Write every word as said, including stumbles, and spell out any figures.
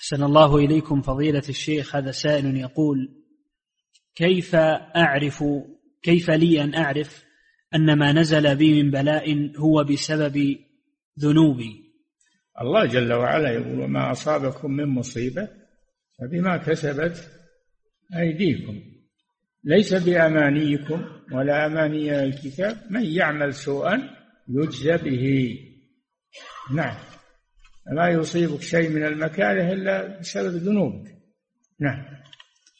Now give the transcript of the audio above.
أحسن الله إليكم فضيلة الشيخ. هذا سائل يقول: كيف أعرف كيف لي أن أعرف أن ما نزل بي من بلاء هو بسبب ذنوبي؟ الله جل وعلا يقول: وما أصابكم من مصيبة فبما كسبت أيديكم، ليس بأمانيكم ولا أماني الكتاب، من يعمل سوءا يجزى به. نعم، ما يصيبك شيء من المكاره إلا بسبب ذنوبك. نعم.